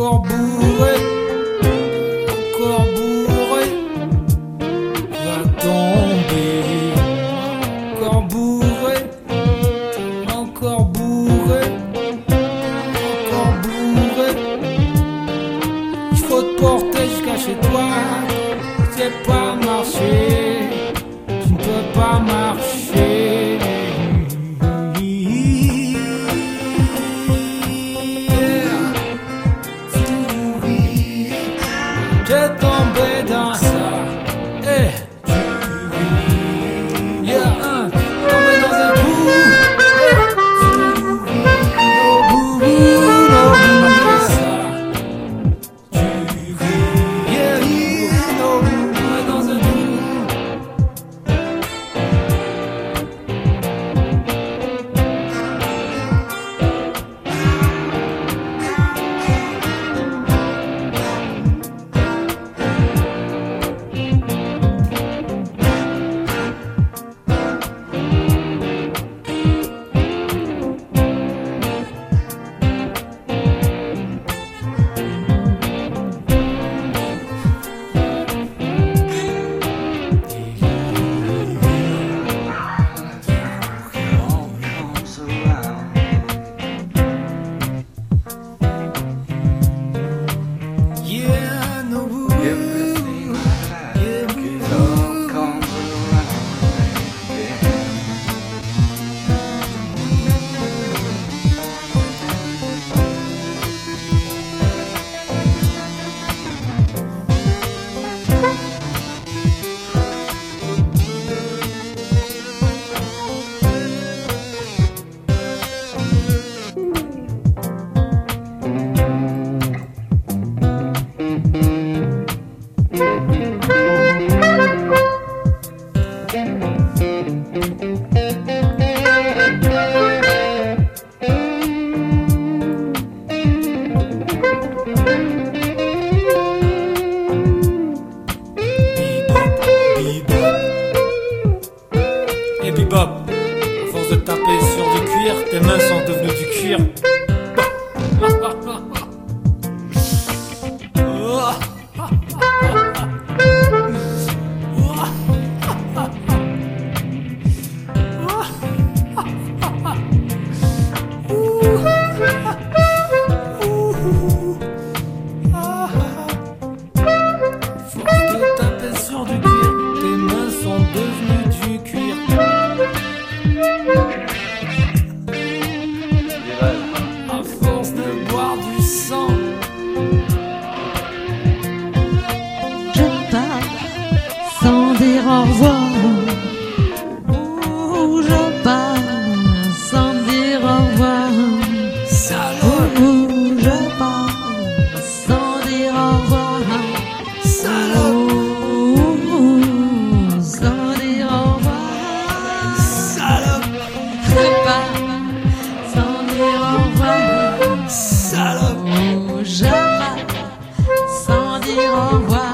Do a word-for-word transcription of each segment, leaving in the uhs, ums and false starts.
encore bourré, encore bourré, va tomber, encore bourré, encore bourré, encore bourré. Il faut te porter jusqu'à chez toi, c'est pas marcher, tu ne peux pas marcher. J'ai tombé dans ça, eh, yeah, hein, tombé dans un trou, eh, oh, bou, bou, oh, bou, ça, yeah, yeah, oh, tombé dans un trou. Et bebop, à force de taper sur du cuir, tes mains sont devenues du cuir. Force de taper sur du cuir, tes mains sont devenues du cuir. À force de boire du sang, je pars sans dire au revoir. Oh, je pars sans dire au revoir. salope, Oh, je pars sans dire au revoir. salope, Oh, sans dire au revoir. salope, Je pars sans dire au revoir. salope, Oh, je pars sans dire au revoir.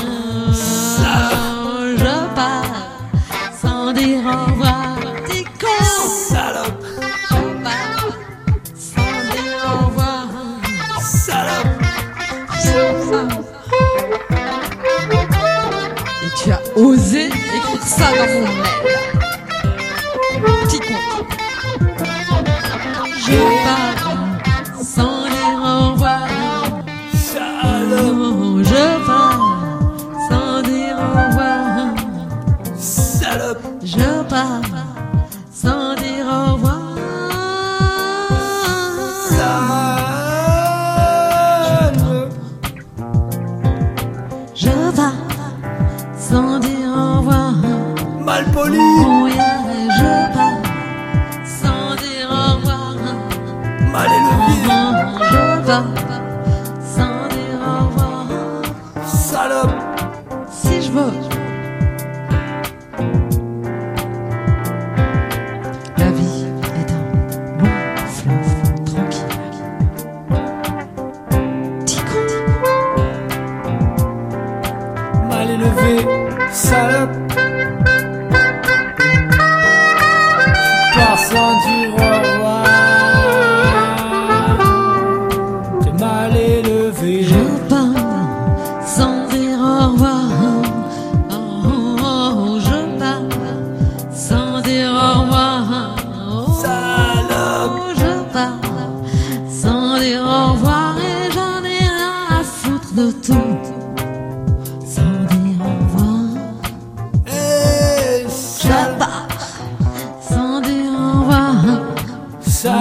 Je pars sans dire au revoir. Petit con. salope, Je pars sans dire au revoir. salope. Je pars. Et tu as osé écrire ça dans mon mail. Petit con. Je pars sans dire au revoir. Salope, Oh, je pars sans dire au revoir. salope, Je pars sans dire au revoir. salope. Je pars sans dire au revoir. Malpoli, Oh yeah, je pars sans dire au revoir. mal élevé, Je pars sans dire au revoir. salope. Si je veux. La vie est un long fleuve tranquille. Petit con. Mal élevé, salope. Tu pars sans dire au revoir. T'es mal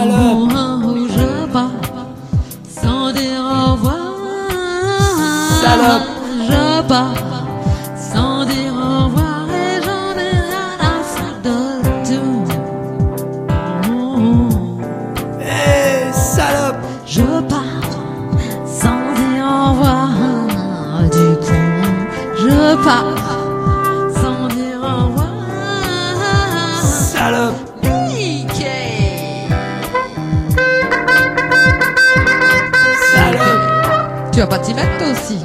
Salope. Oh, je pars sans dire au revoir. Salope. Je pars sans dire au revoir et j'en ai rien à foutre de tout. Oh, Eh, salope. je pars sans dire au revoir. Du coup, je pars sans dire au revoir. Salope. Mickey. Salope. Tu vas pas t'y mettre toi aussi.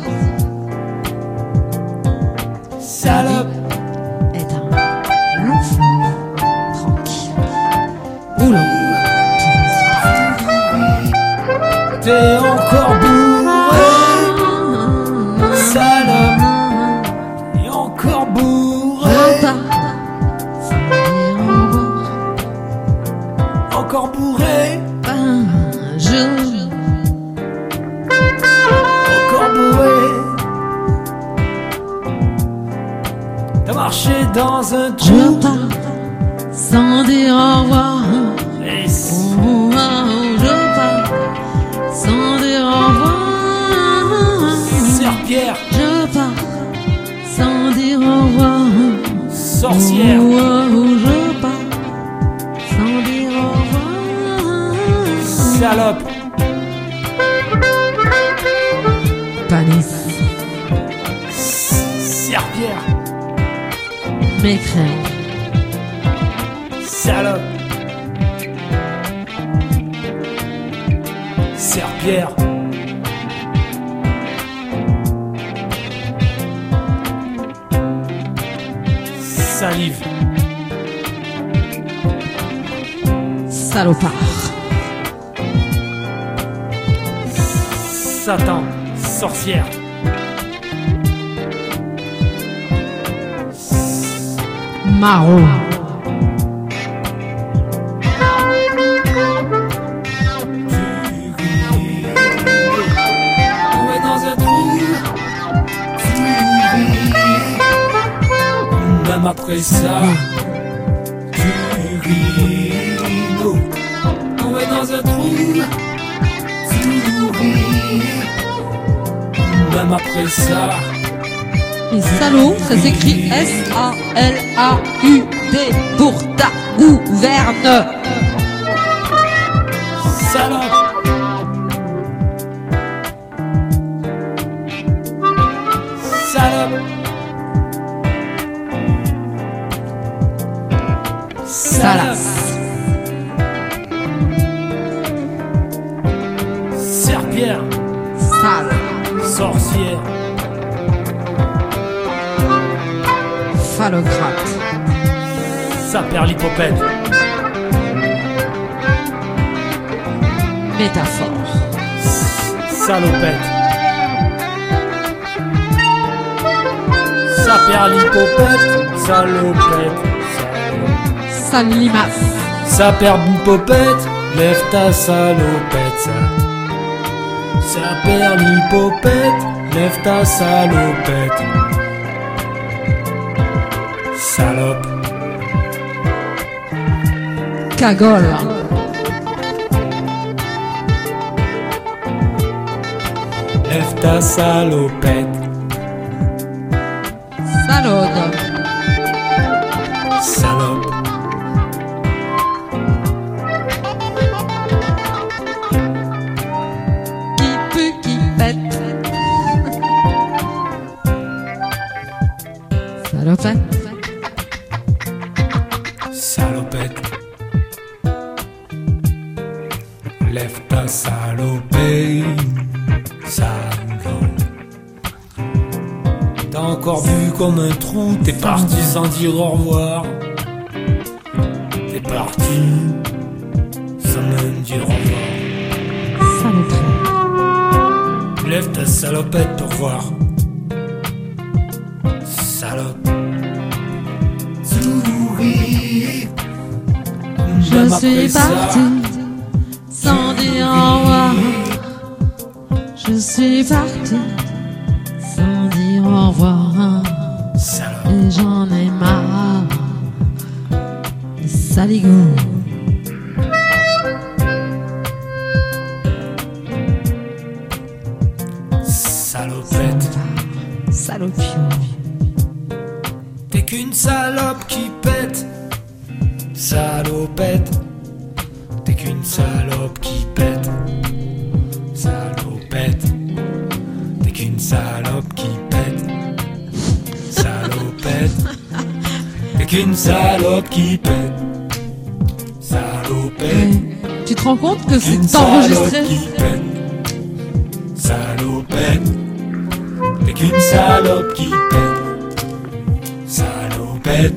Salope. Est un long fleuve tranquille. Oula, tout va se T'es encore bourré. Salope. Et encore bourré. Je pars sans dire au revoir. Encore bourré. Ben, je Encore bourré. T'as marché dans un Je trou. pars sans dire au revoir. Et Oh, oh, je pars sans dire au revoir. Serpillère. Je pars sans dire au revoir. Sorcière. Oh, oh, je pars sans dire au revoir. Salope. Panis, Serpillère. mécréant, Salope. Serpillère. Salive. salopard, Satan. Sorcière. maraud, On est dans un trou. Même après ça, tu ris. On est dans un trou. Même après ça, et salaud, ça s'écrit S A L A U D pour ta gouverne. salope. Salope. Salas, Serpillère. sale, Sorcière. phallocrate, Saperlipopette. métaphore, Salopette. Saperlipopette. Salopette. sale limace, Saperlipopette. Lève ta salopette. Saperlipopette. Lève ta salopette. Salope. cagole, Lève ta salopette. salaude, Salope. qui pue, qui pète, salopette, Salopette. Lève ta salopée. Salope. T'as encore bu comme un trou. T'es parti sans dire au revoir. T'es parti sans même dire au revoir. saloperie, Lève ta salopette pour voir. Salope. Souris. je Même suis après ça, partie sans dire au revoir. Je suis partie sans dire au revoir. Salope. Et j'en ai marre. Les saligots. salope qui pète. Salopette. T'es qu'une salope qui pète. Salopette. T'es qu'une salope qui pète. Salopette. Tu te rends compte que Qu'une c'est enregistré? salope qui pète. Salopette. T'es qu'une salope qui pète. Salopette.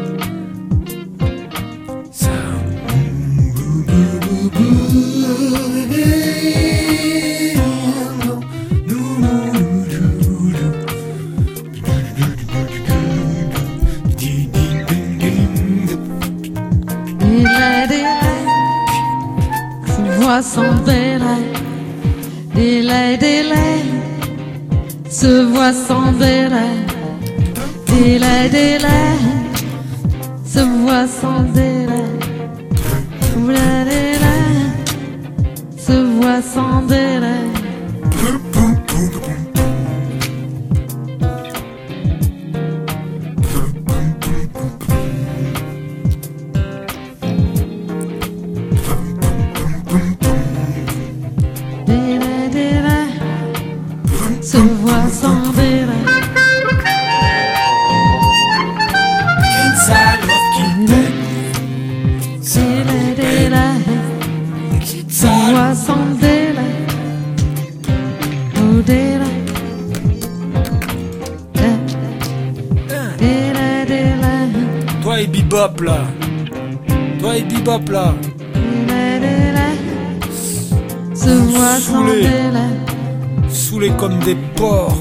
Sans délai, délai, délai, se voit sans délai, délai, délai, se voit sans délai, délai, délai, se voit sans délai. Se voit sans délai. Qu'une salope qui pète. Délai, délai. Se voit sans délai. Oh délai. Délai, délai. Toi et Bebop là. Toi et Bebop là. Délai, délai. Se voit sans Saoulé. délai. Saoulés comme des porcs.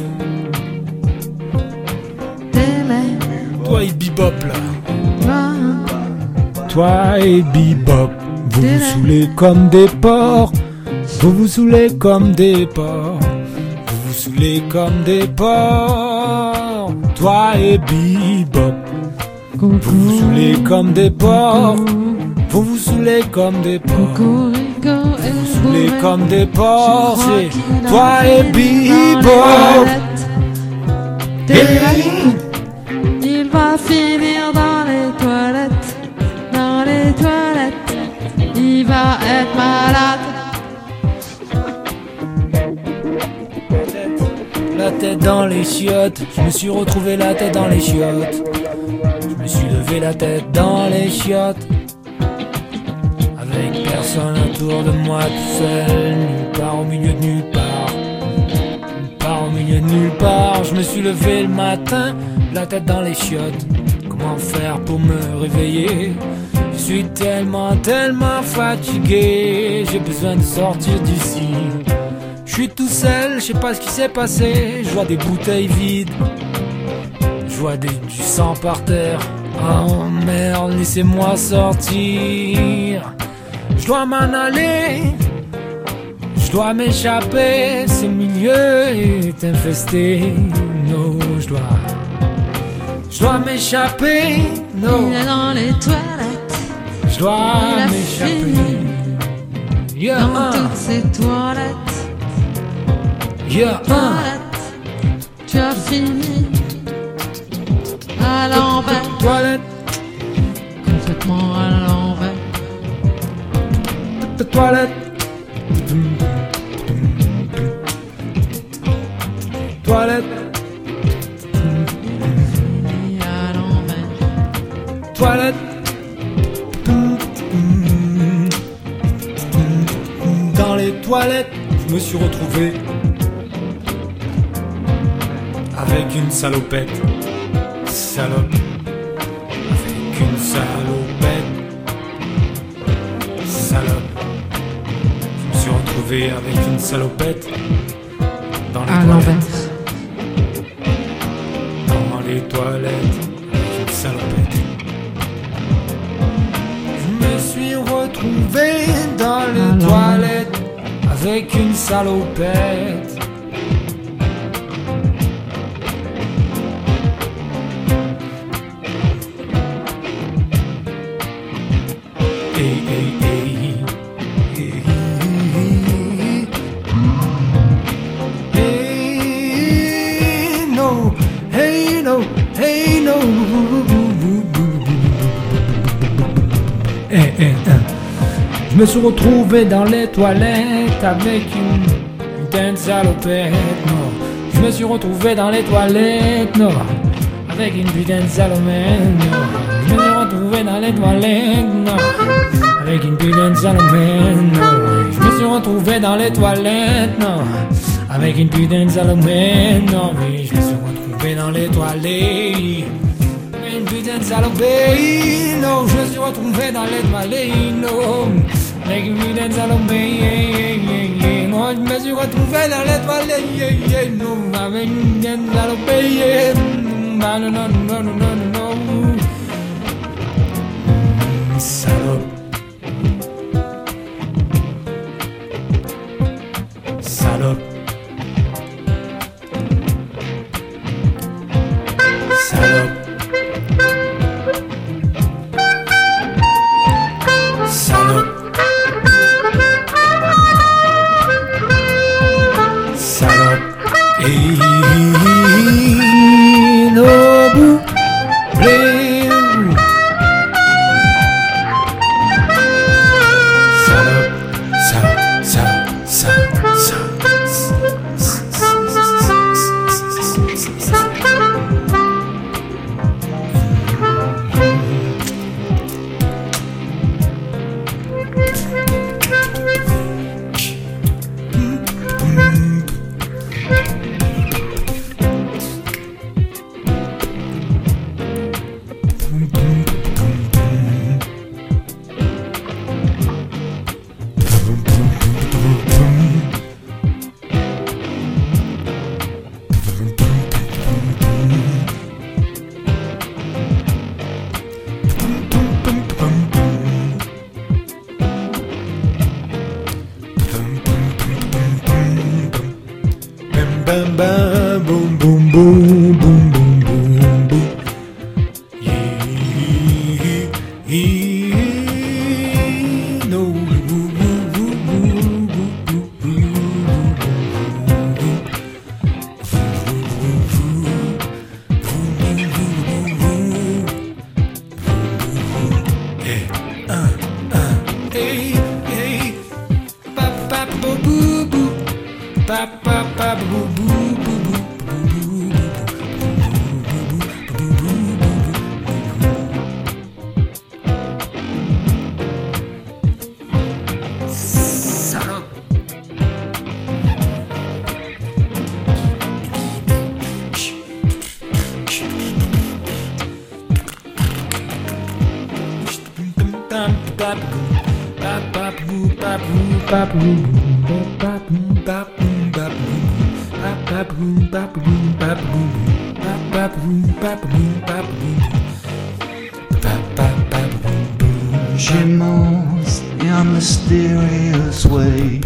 Délai. Toi et Bebop là. Toi. Toi et Bebop. Vous vous Délai. saoulez comme des porcs. Vous vous saoulez comme des porcs. Vous vous saoulez comme des porcs. Toi et Bebop. Vous vous saoulez comme des porcs. Vous vous saoulez comme des porcs. Cocorico et Vous vous saoulez bourré. comme des porcs. Je crois C'est qu'il a toi et fini dans les Bebop. toilettes. Délai. Il va finir dans les toilettes. Dans les toilettes. Il va être malade. La tête dans les chiottes, je me suis retrouvé la tête dans les chiottes. Je me suis levé la tête dans les chiottes. Avec personne autour de moi, tout seul, nulle part au milieu de nulle part. Nulle part au milieu de nulle part. Je me suis levé le matin, la tête dans les chiottes. Comment faire pour me réveiller? Je suis tellement, tellement fatigué. J'ai besoin de sortir d'ici. Je suis tout seul, je sais pas ce qui s'est passé. Je vois des bouteilles vides. Je vois des, du sang par terre. Oh merde, laissez-moi sortir. Je dois m'en aller. Je dois m'échapper. Ce milieu est infesté. Non, je dois. Je dois m'échapper. Non, Il est dans les toilettes. je dois Il a m'échapper. Yeah, Dans hein. toutes ces toilettes. Yeah, hein. Toilettes. Tu as fini à l'envers. Toilette, Complètement à l'envers. toilette. Toilette, Fini à l'envers. toilette. Dans les toilettes, je me suis retrouvé avec une salopette. Salope. Avec une salopette. Salope. Je me suis retrouvé avec une salopette. Dans les À toilettes. l'envers. Dans les toilettes, avec une salopette. Je me suis retrouvé dans les À l'envers. toilettes avec une salopette. Hey, hey, hey. Hey, hey, no, hey, no, hey, no. Eh, eh, eh. Je Je me suis retrouvé dans les toilettes avec une putain de salopette, non. Je me suis retrouvé dans les toilettes, non, avec une putain de salopette, non. Je me suis retrouvé dans les toilettes, non, avec une putain de salopette, non. Je me suis retrouvé dans les toilettes, non, avec une putain de salopette, non. Oui, je me suis retrouvé dans les toilettes. Une putain de salopée, non, je me suis retrouvé dans les toilettes, non, avec une putain de salopée, non, je me suis retrouvé dans les toilettes, non, avec une putain de salopée, non, non, non, non, non, non, non, salope, salope, salope. Bam bam boom boom boom boom boom boom boom. Yeah, yeah, no. Yeah, uh, uh, hey, hey, ba ba boo boo boo, ba ba ba boo boo. Gemals in mysterious ways.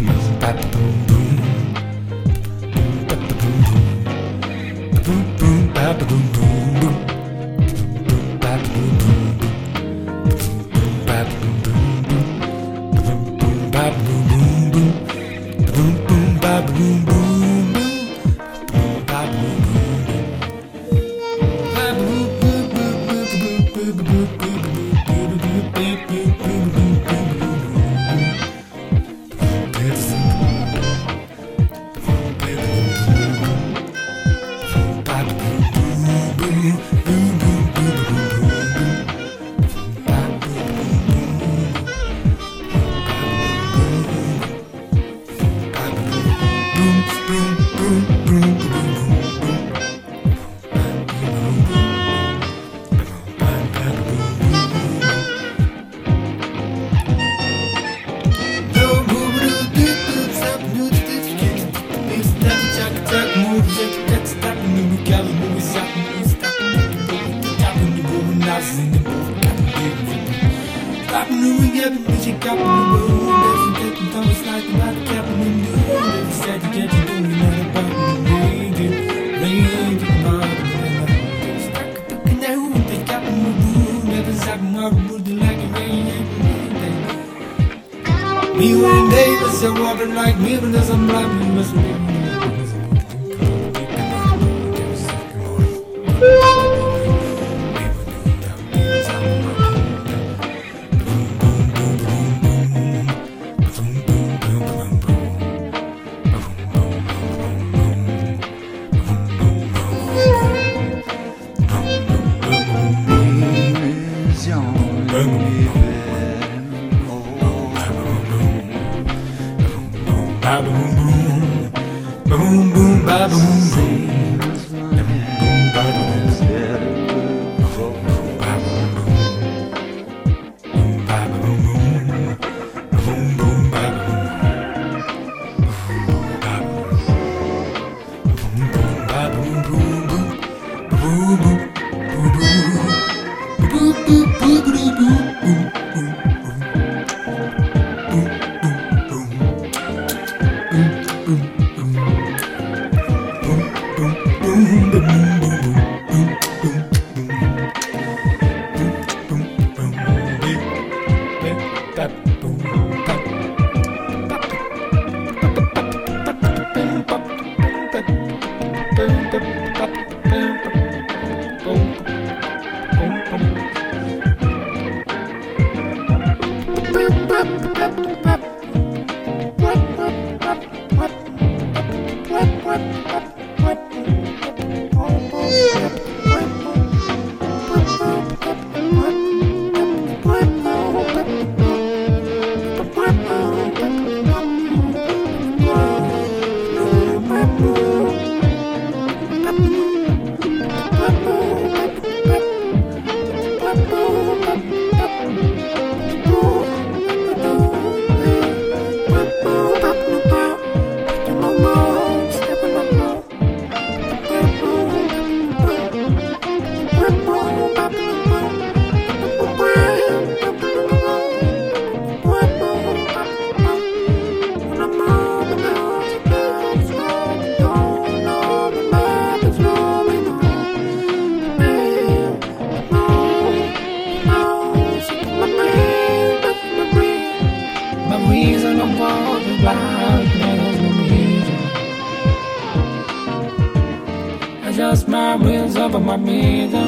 Me when Davis are walking like me, but there's some black people must be. ba boom boom, boom boom ba boom boom, boom boom ba boom, boom boom ba boom boom, boom ba boom boom, boom boom ba boom, boom ba boom, boom boom ba boom boom boom, boom boom boom boom, boom boom boom boom boom. Just my wheels up on my mirror.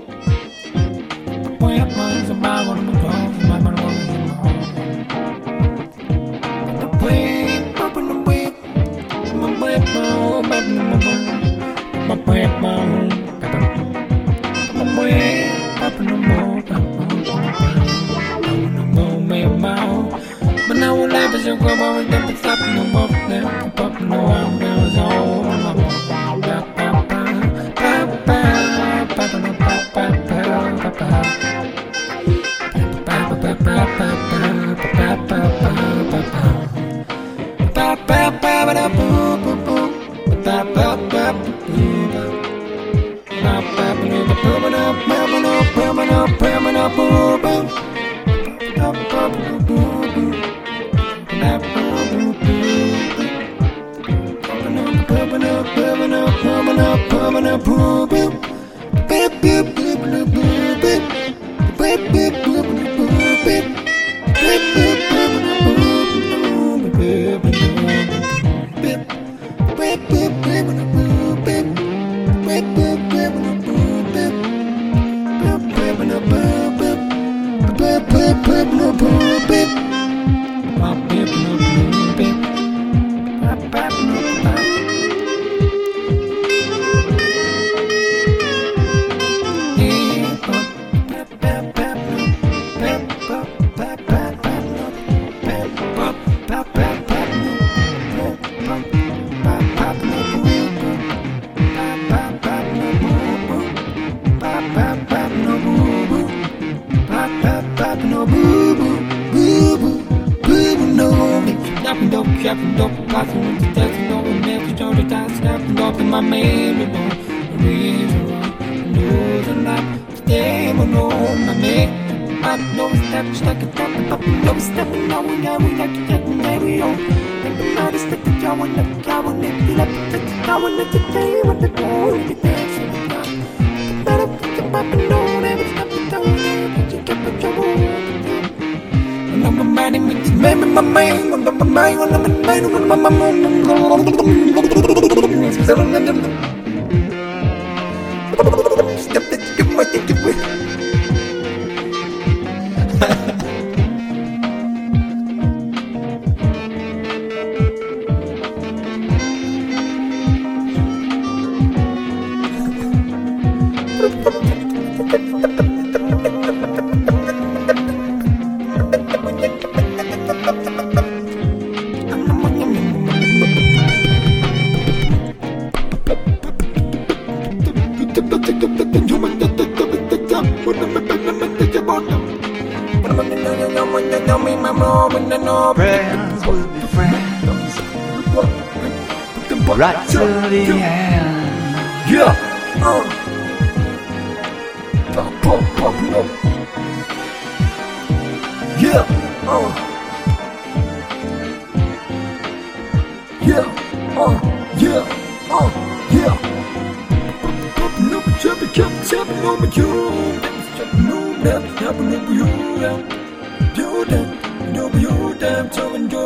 When mine's about what I'm going to my mind. The way, popping the whip, my whip, my whip, my whip, my whip, popping the ball, popping the ball, my mouth. But now we'll laugh as you go over the top of the ball, popping the wall, there's all my ball. Snapping up, passing with the text, no one never joined the dance, snapping up in my mail, you know, the reason why I'm losing life, stay on my mate. I know it's stepping, stuck it up, but we know it's stepping, now we know we like to get in there, we all. And the night is stuck, the jaw and the cow and the left, the cow and the day, what the door, you can dance in the dark. The better pick up, I know, never stop the town, but you kept the trouble. I'm mad at me, maybe my mind, I'm my mind, I'm my mind, I'm my mind, I'm step it, give my ticket with. no Friends will be friends right to the end. Yeah. Uh. Pop, pop, pop, pop. Yeah. Uh. Yeah. Uh. Yeah. Uh. Yeah. Pop, no, chubby, chubby, chubby, no, but you. No, that's happening over you. Do that. No, you damn telling you.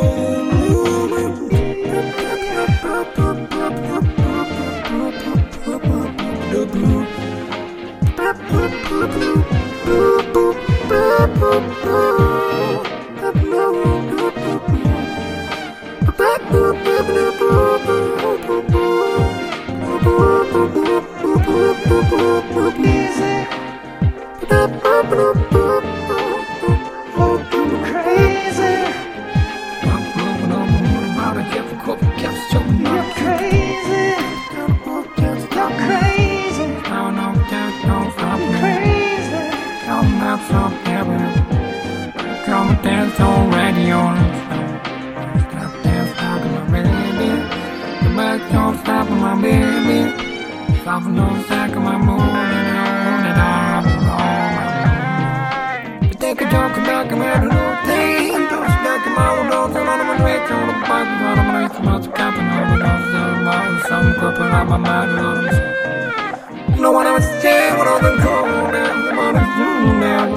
No one ever said what all the cold and the money's doing now.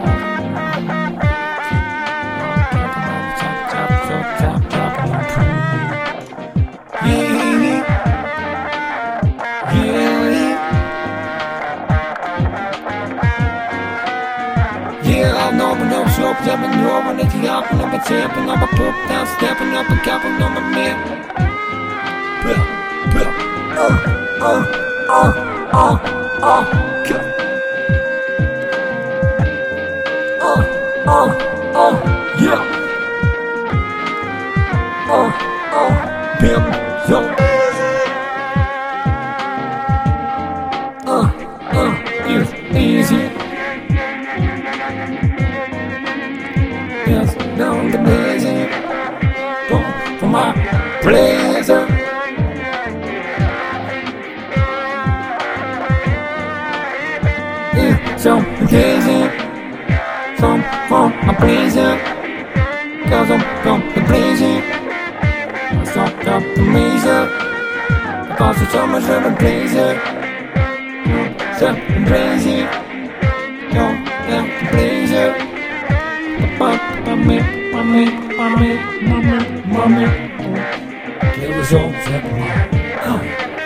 Stepping over the top and up a tapping up a poop down, stepping up a couple on my man. Uh, uh, uh, uh, uh, uh, uh, uh, yeah. Uh, uh, bim, yo. Uh, uh, it's easy. Yes, down the blazing, go for my blazer. Yeah, some gazing, some for my blazer. Cause I'm from the blazing, I sucked up the razor. Because it's so much of a blazer. So the blazing, go down the blazer. Mommy, mommy, mommy, mommy, mommy. It was all that uh.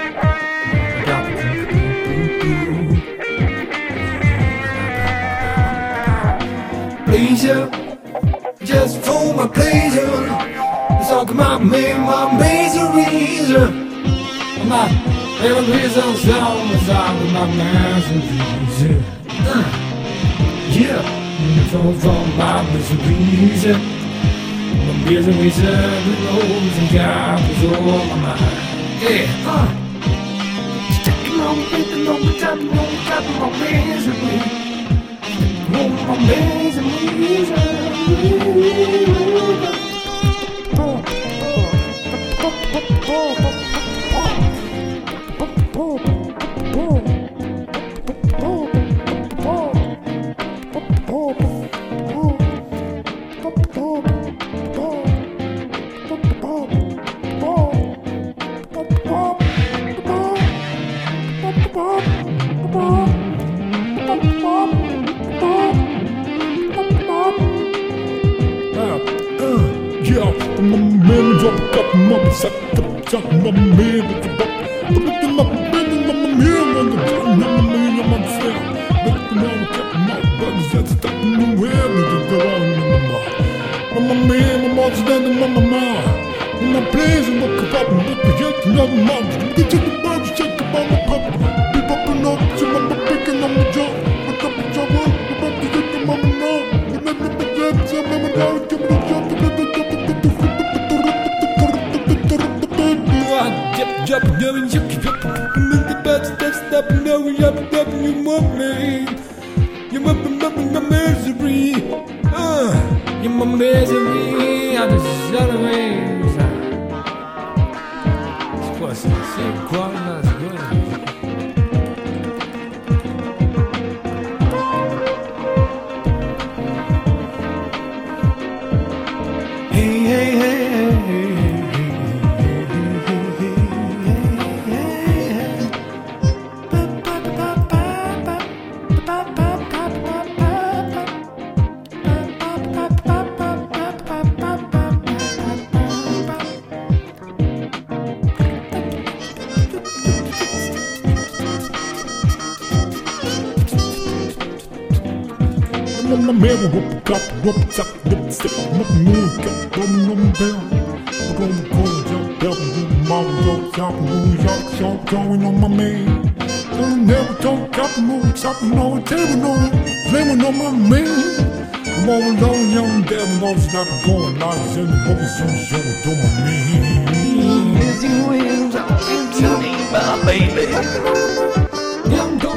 Pleasure, just for my pleasure. It's all about me, my miseries. My favorite reasons, all the time with my miseries. Uh. Yeah. It's all from my miseries. My miseries are the lows and goblins on my mind. Yeah, uh taking on, taking on, tapping on, tapping my misery. On my miseries. You're my misery, uh, you're my misery. C'est quoi là? C'est quoi là? Hey, hey, hey, hey, My man will whoop up, whoop up, whoop step, whoop move, up, boom, boom, down. I'm gonna go jump, down, boom, mom, go chop, move, yuck, shop, going on my man. Don't never talk, chop, move, chopping on the table, no, blaming on my man. I'm all alone, young devil, no stop going, lies in the movies, so show it to my man. Busy wheels, I'm to me, my baby. young dog.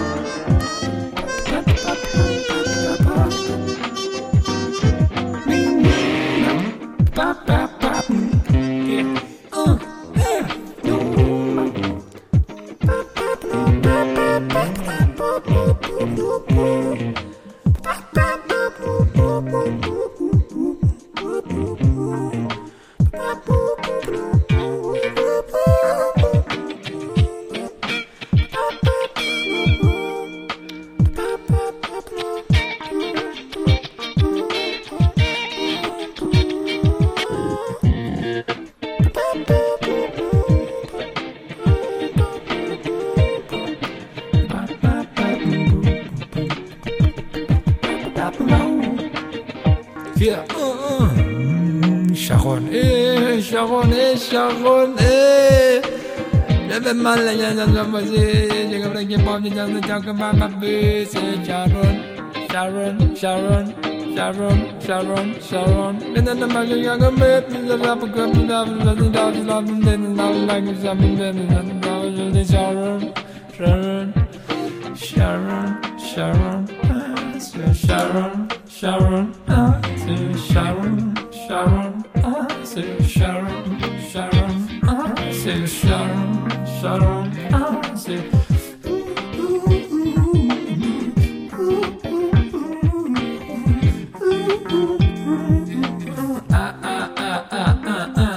Yeah. Uh, uh. Sharon, eh, Sharon, eh, Sharon, eh. Never mind, like I'm not busy. You're gonna get bombed down the talk about my boots. Sharon, Sharon, Sharon, Sharon, Sharon, Sharon. And then the magic young man, the rapper comes down, and the dog is laughing, then the language is something, then the dog is Sharon, Sharon, Sharon, Sharon, Sharon, Sharon, ah, c'est Sharon, Sharon, ah, c'est Sharon, Sharon, ah, c'est Sharon, Sharon, ah, c'est ah ah ah ah ah ah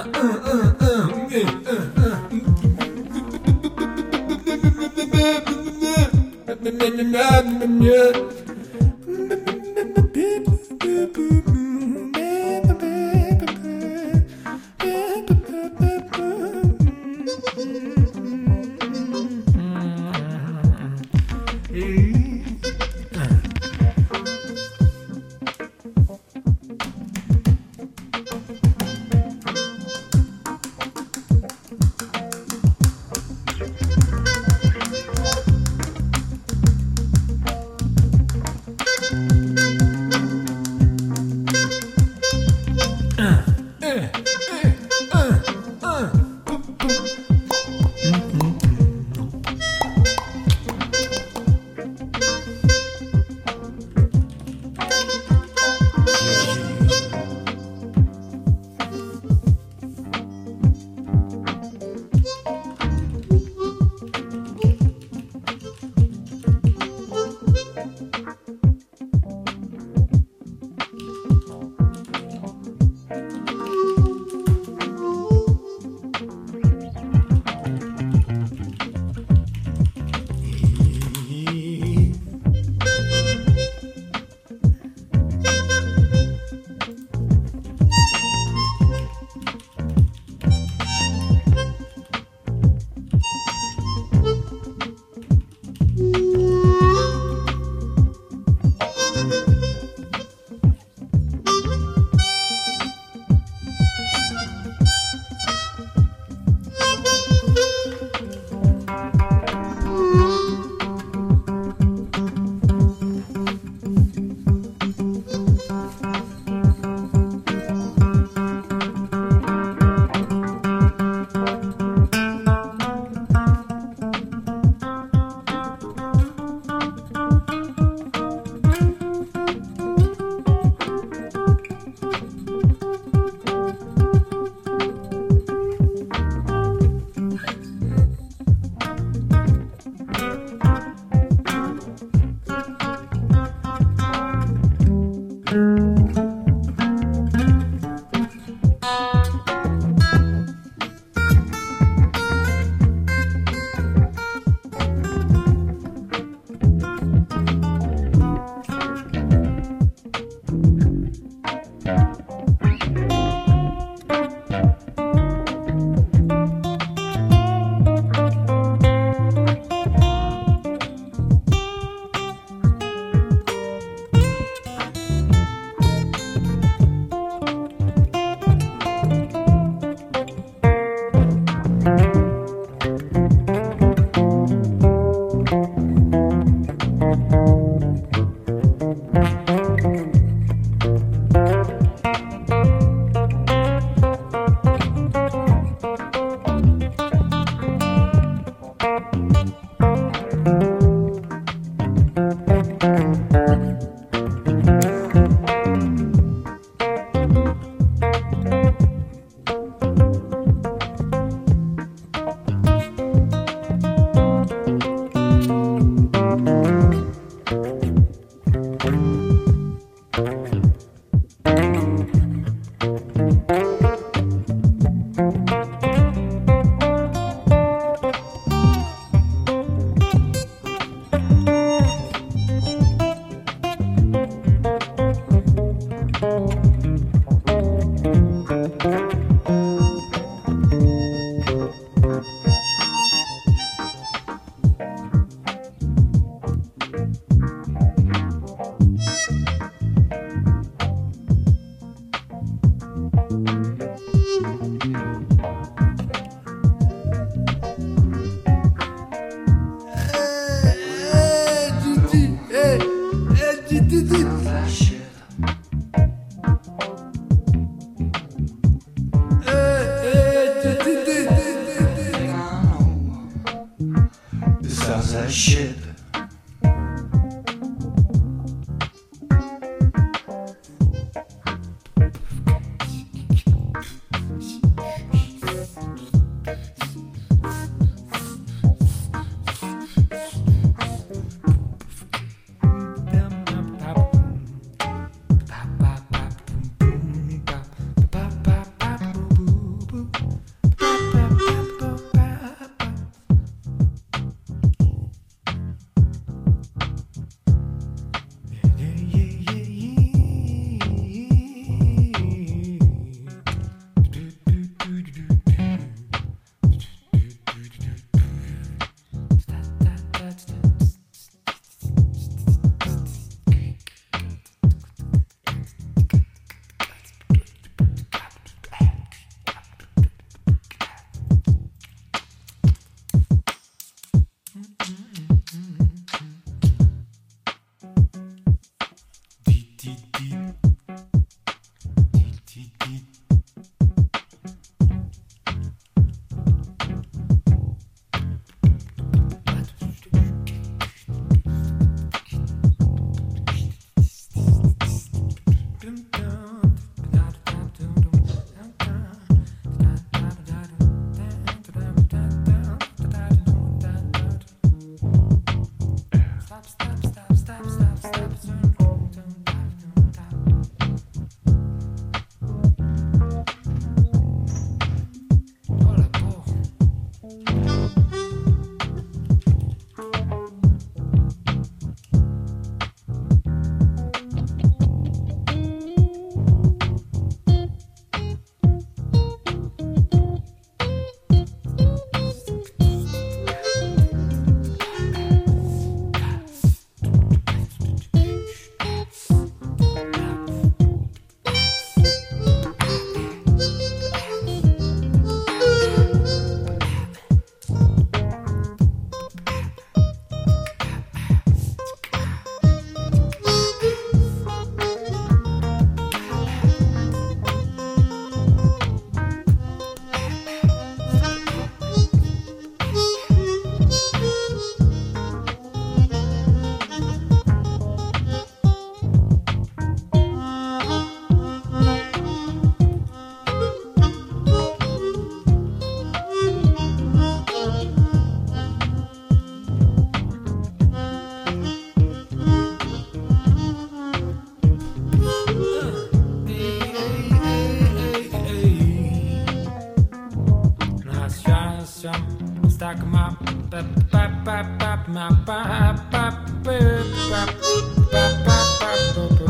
some stack my pap pap pap pap my pap pap pap pap pap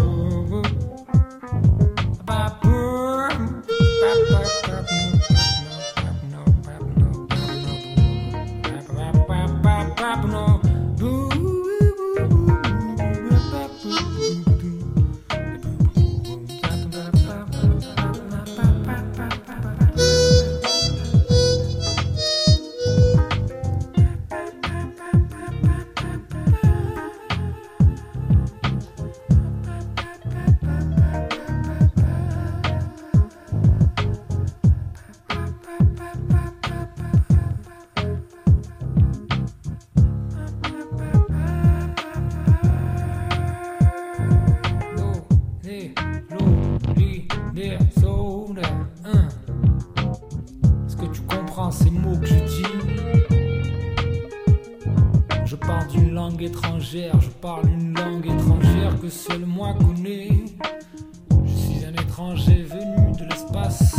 Est-ce que tu comprends ces mots que je dis? Je parle d'une langue étrangère, je parle une langue étrangère que seul moi connais. Je suis un étranger venu de l'espace.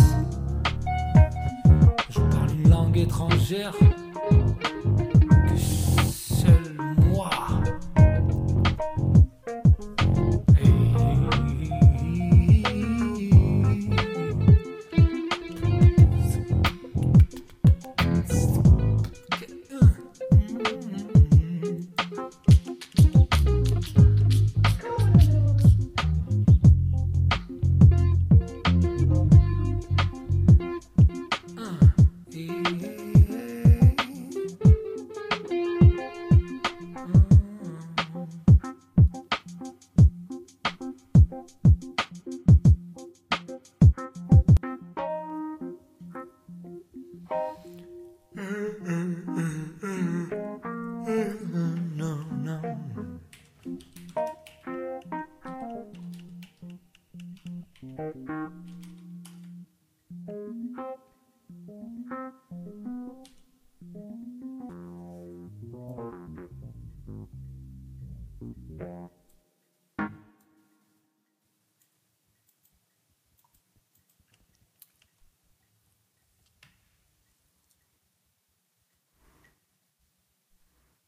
Je parle une langue étrangère que seul moi.